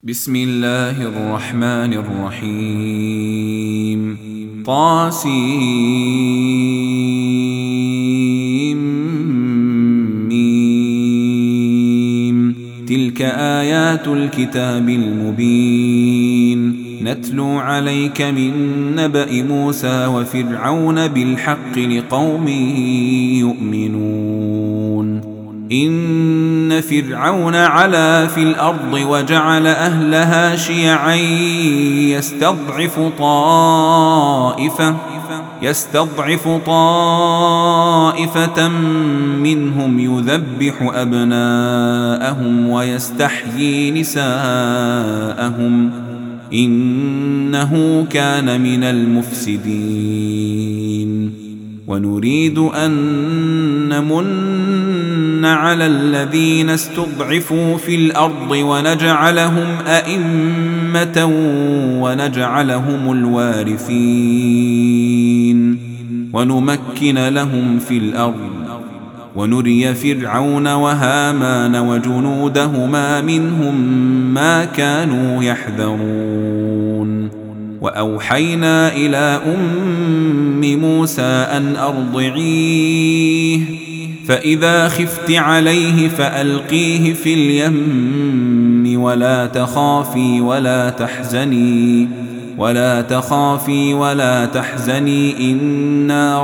بسم الله الرحمن الرحيم طاسيم تلك آيات الكتاب المبين نتلو عليك من نبأ موسى وفرعون بالحق لقوم يؤمنون إن فرعون علا في الأرض وجعل أهلها شيعا يستضعف طائفة منهم يذبح أبناءهم ويستحيي نساءهم إنه كان من المفسدين ونريد أن نمن على الذين استضعفوا في الأرض ونجعلهم أئمة ونجعلهم الوارثين ونمكن لهم في الأرض ونري فرعون وهامان وجنودهما منهم ما كانوا يحذرون وأوحينا إلى أم موسى أن أرضعيه فإذا خفت عليه فألقيه في اليم ولا تخافي ولا تحزني إنا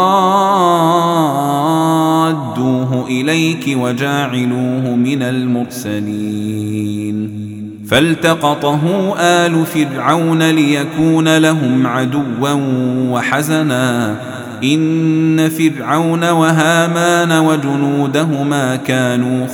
رادوه إليك وجاعلوه من المرسلين فالتقطه آل فرعون ليكون لهم عدوا وحزنا إن فرعون وهامان وجنودهما كانوا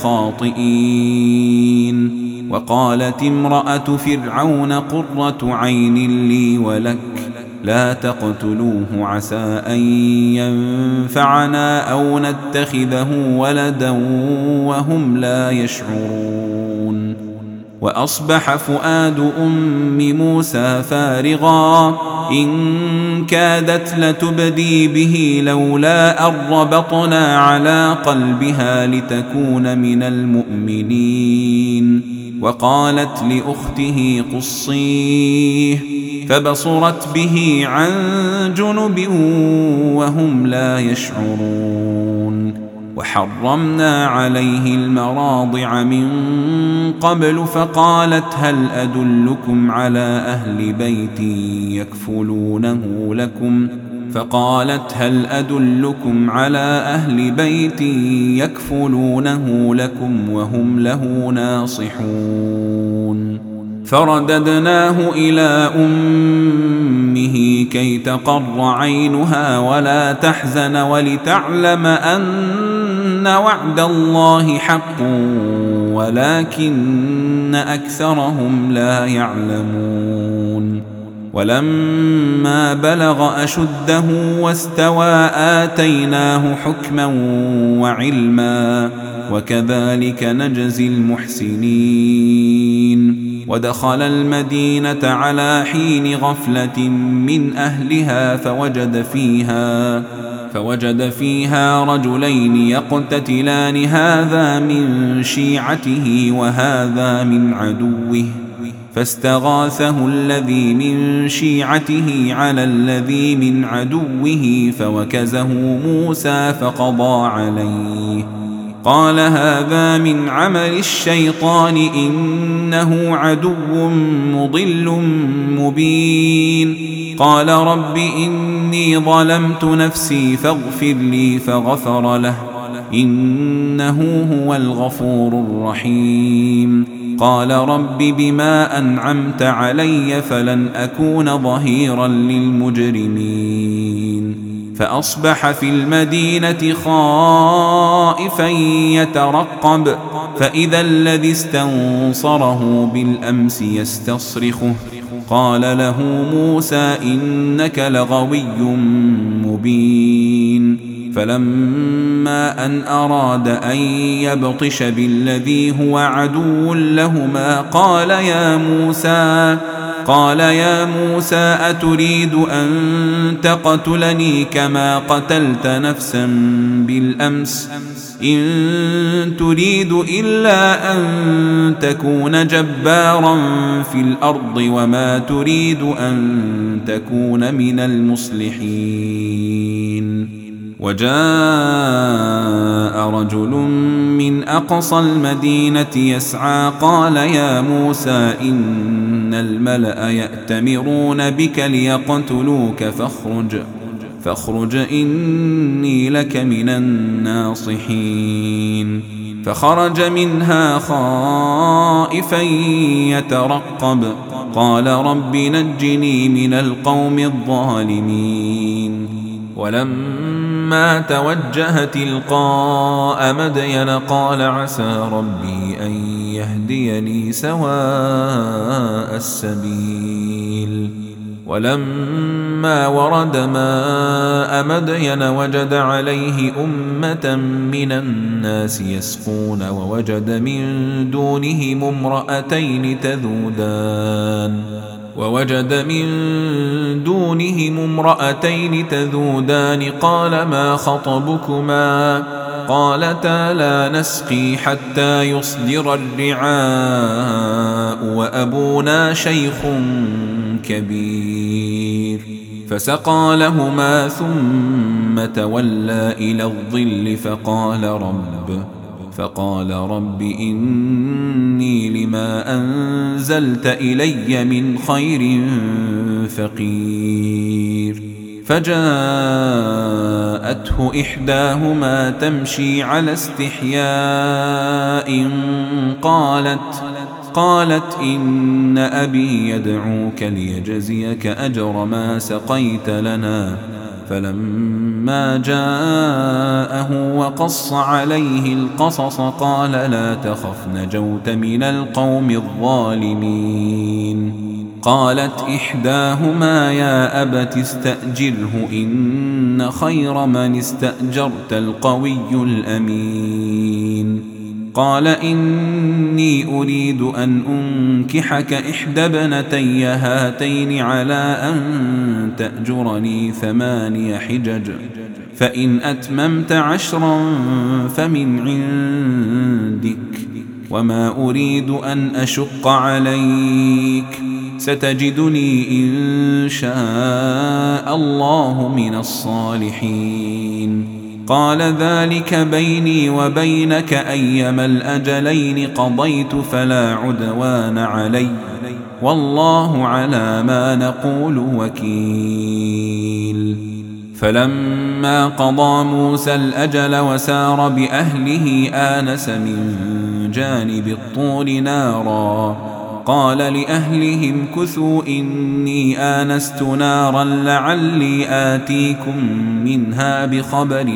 خاطئين وقالت امرأة فرعون قرة عين لي ولك لا تقتلوه عسى أن ينفعنا أو نتخذه ولدا وهم لا يشعرون وأصبح فؤاد أم موسى فارغا إن كادت لتبدي به لولا أن ربطنا على قلبها لتكون من المؤمنين وقالت لأخته قصيه فبصرت به عن جنب وهم لا يشعرون وحرمنا عليه المراضع من قبل فقالت هل أدلكم على أهل بيت يكفلونه لكم وهم له ناصحون فرددناه إلى أمه كي تقر عينها ولا تحزن ولتعلم أن وعد الله حق ولكن أكثرهم لا يعلمون ولما بلغ أشده واستوى آتيناه حكما وعلما وكذلك نجزي المحسنين ودخل المدينة على حين غفلة من أهلها فوجد فيها رجلين يقتتلان هذا من شيعته وهذا من عدوه فاستغاثه الذي من شيعته على الذي من عدوه فوكزه موسى فقضى عليه قال هذا من عمل الشيطان إنه عدو مضل مبين قال رب إني ظلمت نفسي فاغفر لي فغفر له إنه هو الغفور الرحيم قال رب بما أنعمت علي فلن أكون ظهيرا للمجرمين فأصبح في المدينة خائفا يترقب فإذا الذي استنصره بالأمس يستصرخه قال له موسى إنك لغوي مبين فلما أن أراد أن يبطش بالذي هو عدو لهما قال قال يا موسى أتريد أن تقتلني كما قتلت نفسا بالأمس إن تريد إلا أن تكون جبارا في الأرض وما تريد أن تكون من المصلحين. وجاء رجل من أقصى المدينة يسعى قال يا موسى إن الملأ يأتمرون بك ليقتلوك فاخرج إني لك من الناصحين. فخرج منها خائفا يترقب قال رب نجني من القوم الظالمين. ولما توجه تلقاء مدين قال عسى ربي أن يهديني سواء السبيل. ولما ورد ماء مدين وجد عليه أمة من الناس يسقون ووجد من دونهم امرأتين تذودان قال ما خطبكما قالتا لا نسقي حتى يصدر الرعاء وأبونا شيخ كبير. فسقى لهما ثم تولى إلى الظل فقال رب إني لما أنزلت إلي من خير فقير. فجاءته إحداهما تمشي على استحياء قالت إن أبي يدعوك ليجزيك أجر ما سقيت لنا. فلما جاءه وقص عليه القصص قال لا تخف نجوت من القوم الظالمين. قالت إحداهما يا أبت استأجره إن خير من استأجرت القوي الأمين. قال إني أريد أن أنكحك إحدى ابنتي هاتين على أن تأجرني 8 حجج فإن أتممت 10 فمن عندك وما أريد أن أشق عليك ستجدني إن شاء الله من الصالحين. قال ذلك بيني وبينك أيما الأجلين قضيت فلا عدوان علي والله على ما نقول وكيل. فلما قضى موسى الأجل وسار بأهله آنس من جانب الطور نارا قال لأهلهم كثوا إني آنست نارا لعلي آتيكم منها بخبر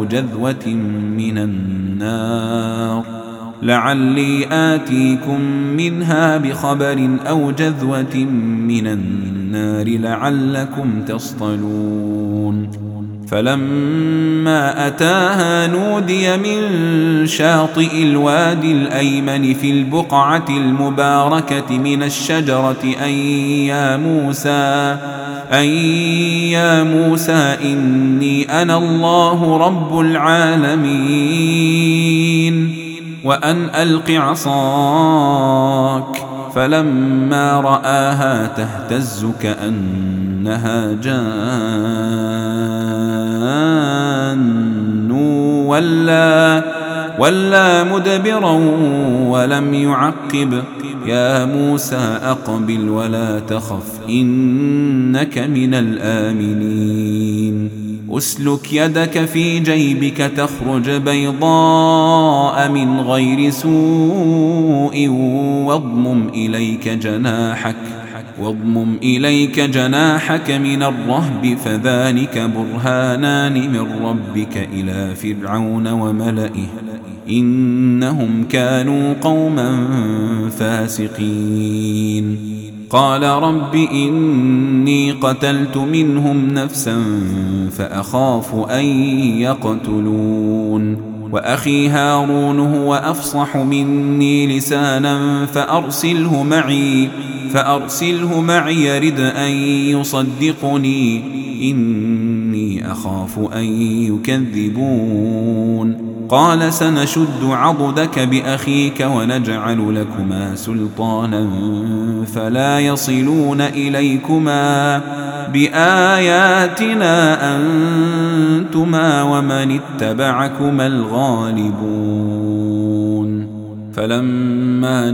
أو جذوة من النار لعلكم تصطلون. فلما أتاها نودي من شاطئ الوادي الأيمن في البقعة المباركة من الشجرة أن يا موسى إني أنا الله رب العالمين وأن ألق عصاك. فلما رآها تهتز كأنها جان ولا مدبرا ولم يعقب. يا موسى أقبل ولا تخف إنك من الآمنين. أسلك يدك في جيبك تخرج بيضاء من غير سوء واضمم إليك جناحك من الرهب فذلك برهانان من ربك إلى فرعون وملئه إنهم كانوا قوما فاسقين. قال رب إني قتلت منهم نفسا فأخاف أن يقتلون. وأخي هارون هو أفصح مني لسانا فأرسله معي يرد أن يصدقني إني أخاف أن يكذبون. قال سنشد عضدك بأخيك ونجعل لكما سلطانا فلا يصلون إليكما بآياتنا أنتما ومن اتبعكما الغالبون. فلما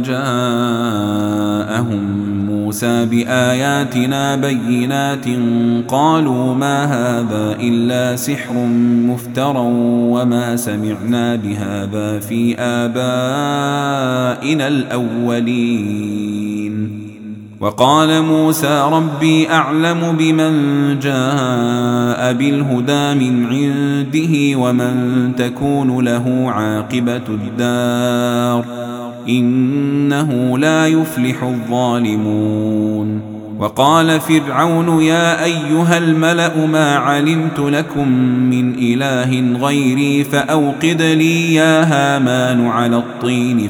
جاءهم موسى بآياتنا بينات قالوا ما هذا إلا سحر مفترى وما سمعنا بهذا في آبائنا الأولين. وقال موسى ربي أعلم بمن جاء بالهدى من عنده ومن تكون له عاقبة الدار إنه لا يفلح الظالمون. وقال فرعون يا أيها الملأ ما علمت لكم من إله غيري فأوقد لي يا هامان على الطين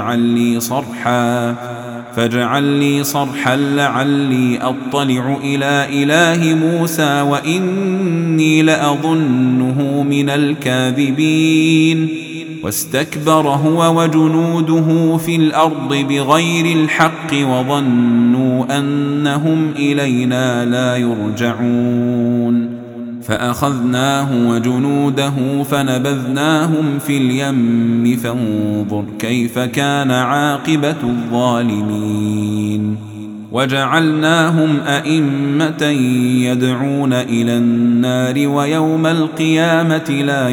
فاجعل لي صرحا لعلي أطلع إلى إله موسى وإني لأظنه من الكاذبين. واستكبر هو وجنوده في الأرض بغير الحق وظنوا أنهم إلينا لا يرجعون. فأخذناه وجنوده فنبذناهم في اليم فانظر كيف كان عاقبة الظالمين. وجعلناهم أئمة يدعون إلى النار ويوم القيامة لا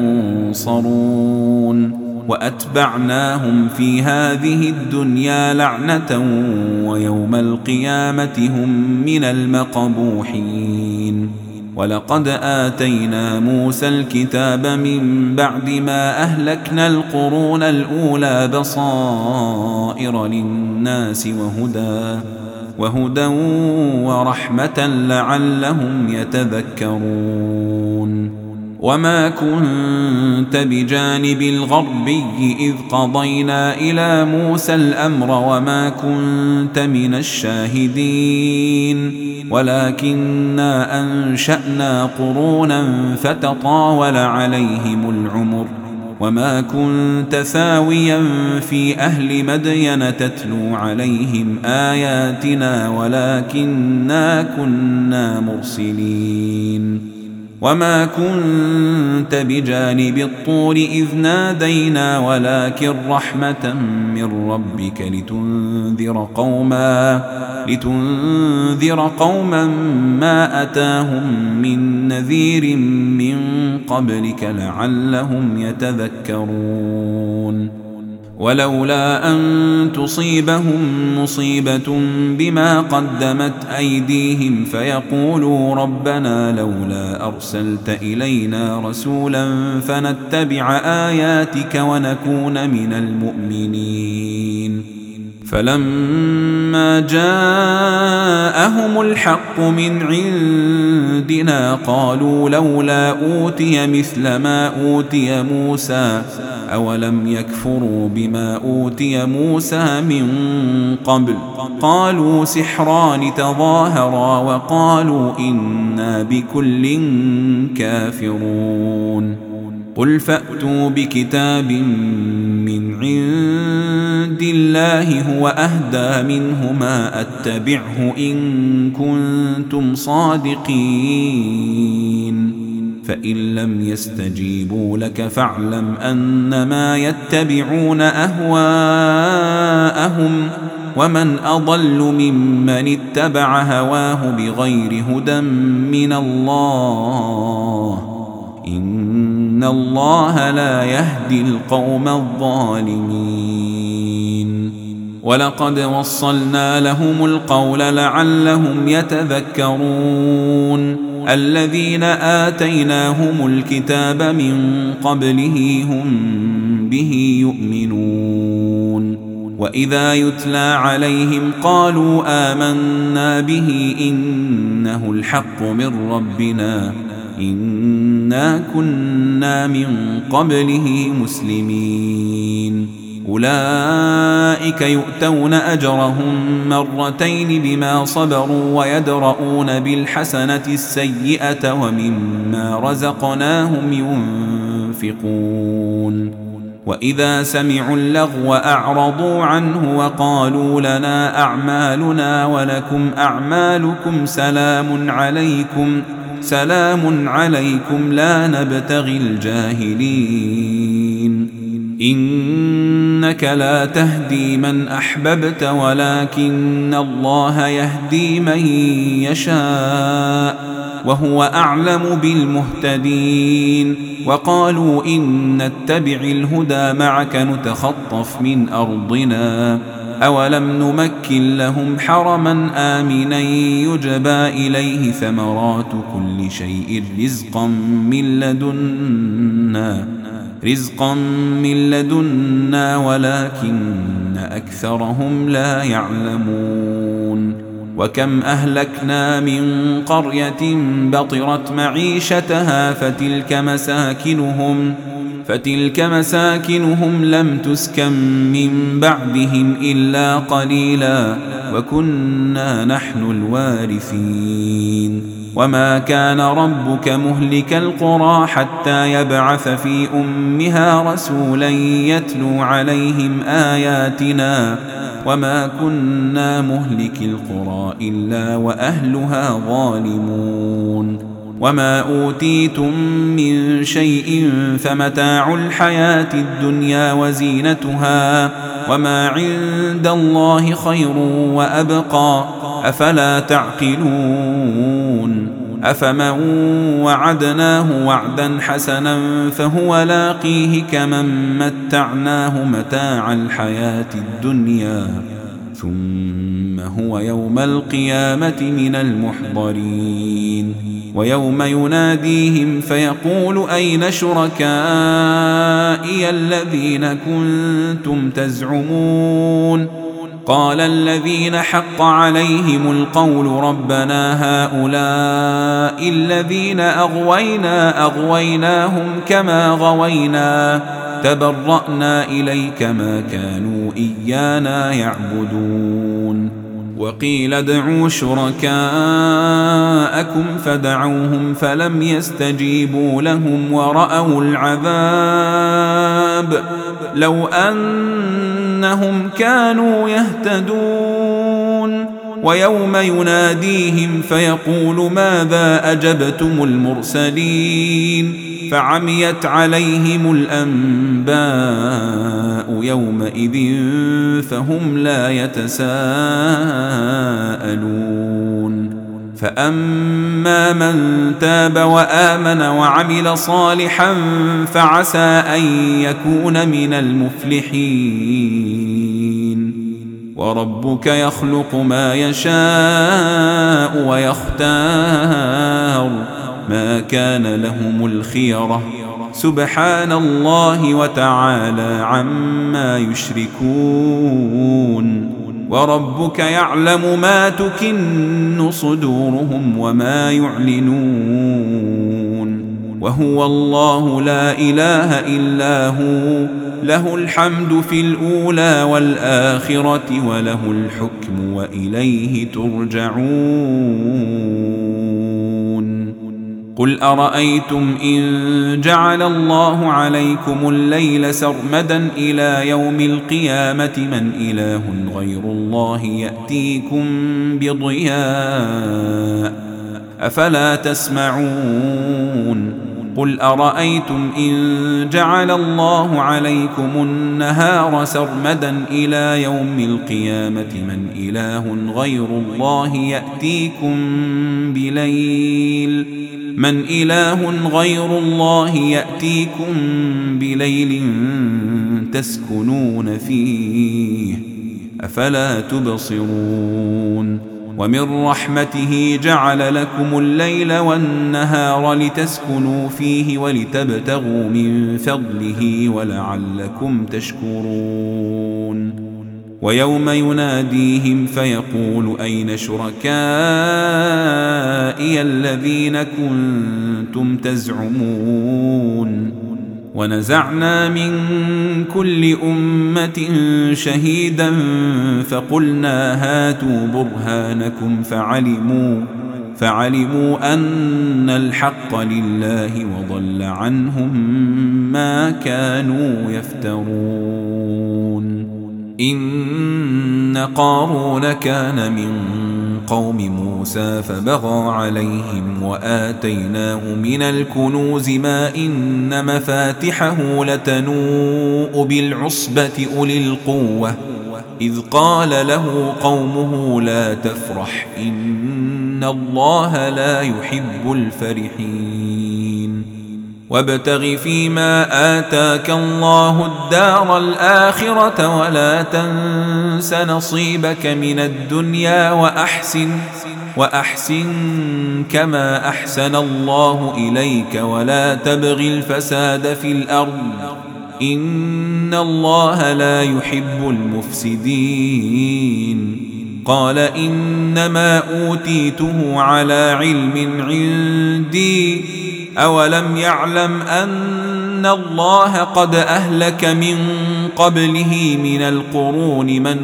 ينصرون. وأتبعناهم في هذه الدنيا لعنة ويوم القيامة هم من المقبوحين. ولقد آتينا موسى الكتاب من بعد ما أهلكنا القرون الأولى بصائر للناس وهدى ورحمة لعلهم يتذكرون. وما كنت بجانب الغربي إذ قضينا إلى موسى الأمر وما كنت من الشاهدين ولكننا أنشأنا قرونا فتطاول عليهم العمر وما كنت ثاويا في أهل مدين تتلو عليهم آياتنا ولكننا كنا مرسلين. وما كنت بجانب الطور إذ نادينا ولكن رحمة من ربك لتنذر قوما ما أتاهم من نذير من قبلك لعلهم يتذكرون. ولولا أن تصيبهم مصيبة بما قدمت أيديهم فيقولوا ربنا لولا أرسلت إلينا رسولا فنتبع آياتك ونكون من المؤمنين. فلما جاءهم الحق من عندنا قالوا لولا أوتي مثل ما أوتي موسى أولم يكفروا بما أوتي موسى من قبل قالوا سحران تظاهرا وقالوا إنا بكل كافرون. قل فأتوا بكتاب من عند الله هو أهدى منهما أتبعه إن كنتم صادقين. فإن لم يستجيبوا لك فاعلم أنما يتبعون أهواءهم ومن أضل ممن اتبع هواه بغير هدى من الله إن الله لا يهدي القوم الظالمين. ولقد وصلنا لهم القول لعلهم يتذكرون. الذين آتيناهم الكتاب من قبله هم به يؤمنون. وإذا يتلى عليهم قالوا آمنا به إنه الحق من ربنا إنا كنا من قبله مسلمين أولئك يؤتون أجرهم مرتين بما صبروا ويدرؤون بالحسنة السيئة ومما رزقناهم ينفقون وإذا سمعوا اللغو أعرضوا عنه وقالوا لنا أعمالنا ولكم أعمالكم سلام عليكم لا نبتغي الجاهلين إنك لا تهدي من أحببت ولكن الله يهدي من يشاء وهو أعلم بالمهتدين وقالوا إن نتبع الهدى معك نتخطف من أرضنا أولم نمكن لهم حرما آمنا يجبى إليه ثمرات كل شيء رزقا من لدنا ولكن أكثرهم لا يعلمون وكم أهلكنا من قرية بطرت معيشتها فتلك مساكنهم لم تسكن من بعدهم إلا قليلا وكنا نحن الوارثين وما كان ربك مهلك القرى حتى يبعث في أمها رسولا يتلو عليهم آياتنا وما كنا مهلك القرى إلا وأهلها ظالمون وما أوتيتم من شيء فمتاع الحياة الدنيا وزينتها وما عند الله خير وأبقى أفلا تعقلون أفمن وعدناه وعدا حسنا فهو لاقيه كمن متعناه متاع الحياة الدنيا ثم هو يوم القيامة من المحضرين ويوم يناديهم فيقول أين شركائي الذين كنتم تزعمون قال الذين حق عليهم القول ربنا هؤلاء الذين أغويناهم كما غوينا تبرأنا إليك ما كانوا إيانا يعبدون وقيل ادعوا شركاءكم فدعوهم فلم يستجيبوا لهم ورأوا العذاب لو أنهم كانوا يهتدون ويوم يناديهم فيقول ماذا أجبتم المرسلين فعميت عليهم الأنباء يومئذ فهم لا يتساءلون فأما من تاب وآمن وعمل صالحا فعسى أن يكون من المفلحين وربك يخلق ما يشاء ويختار ما كان لهم الخيرة سبحان الله وتعالى عما يشركون وربك يعلم ما تكن صدورهم وما يعلنون وهو الله لا إله إلا هو له الحمد في الأولى والآخرة وله الحكم وإليه ترجعون قل أرأيتم إن جعل الله عليكم الليل سرمدا إلى يوم القيامة من إله غير الله يأتيكم بضياء أفلا تسمعون قل أرأيتم إن جعل الله عليكم النهار سرمدا إلى يوم القيامة من إله غير الله يأتيكم بليل تسكنون فيه أفلا تبصرون ومن رحمته جعل لكم الليل والنهار لتسكنوا فيه ولتبتغوا من فضله ولعلكم تشكرون ويوم يناديهم فيقول أين شركائي الذين كنتم تزعمون ونزعنا من كل أمة شهيدا فقلنا هاتوا برهانكم فعلموا أن الحق لله وضل عنهم ما كانوا يفترون. إن قارون كان من قوم موسى فبغى عليهم وآتيناه من الكنوز ما إن مفاتحه لتنوء بالعصبة أولي القوة إذ قال له قومه لا تفرح إن الله لا يحب الفرحين وابتغ فيما آتاك الله الدار الآخرة ولا تنس نصيبك من الدنيا وأحسن كما أحسن الله إليك ولا تبغ الفساد في الأرض إن الله لا يحب المفسدين. قال إنما أوتيته على علم عندي أولم يعلم أن الله قد أهلك من قبله من القرون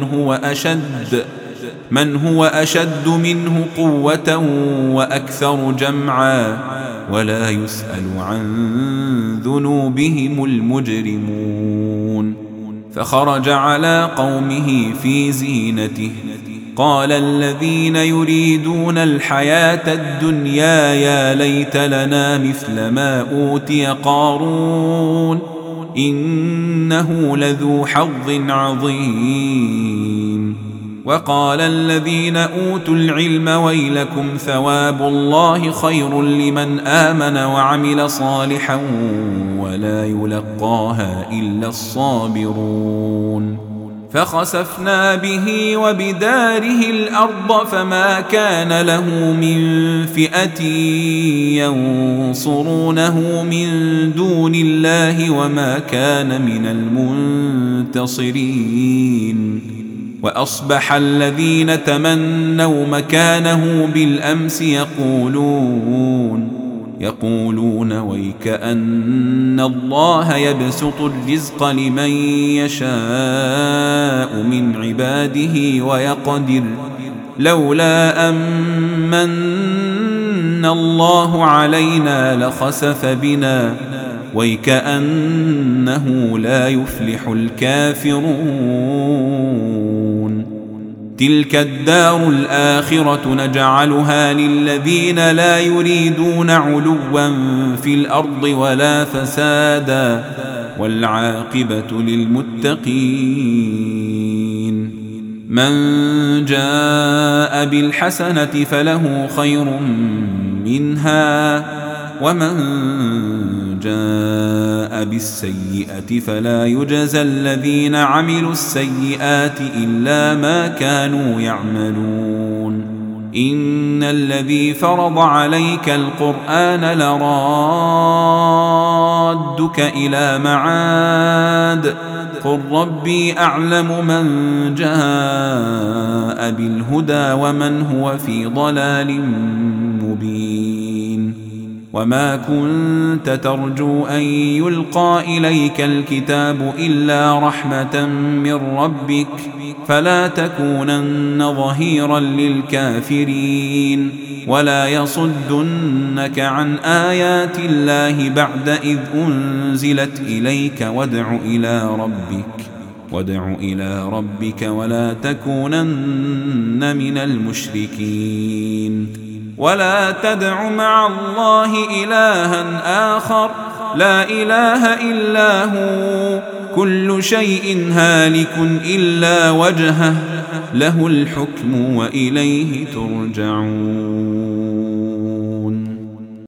من هو أشد منه قوة وأكثر جمعا ولا يسأل عن ذنوبهم المجرمون. فخرج على قومه في زينته قال الذين يريدون الحياة الدنيا يا ليت لنا مثل ما أوتي قارون إنه لذو حظ عظيم. وقال الذين أوتوا العلم ويلكم ثواب الله خير لمن آمن وعمل صالحا ولا يلقاها إلا الصابرون. فخسفنا به وبداره الأرض فما كان له من فئة ينصرونه من دون الله وما كان من المنتصرين. وأصبح الذين تمنوا مكانه بالأمس يقولون ويكأن الله يبسط الرزق لمن يشاء من عباده ويقدر لولا أمن الله علينا لخسف بنا ويكأنه لا يفلح الكافرون. تلك الدار الآخرة نجعلها للذين لا يريدون علوا في الأرض ولا فسادا والعاقبة للمتقين. من جاء بالحسنة فله خير منها ومن جاء بالسيئة فلا يجزى الذين عملوا السيئات إلا ما كانوا يعملون. إن الذي فرض عليك القرآن لرادك إلى معاد قل ربي أعلم من جاء بالهدى ومن هو في ضلال مبين. وما كنت ترجو أن يلقى إليك الكتاب إلا رحمة من ربك فلا تكونن ظهيرا للكافرين ولا يصدنك عن آيات الله بعد إذ أنزلت إليك وادع إلى ربك ولا تكونن من المشركين. ولا تدع مع الله إلها آخر لا إله إلا هو كل شيء هالك إلا وجهه له الحكم وإليه ترجعون.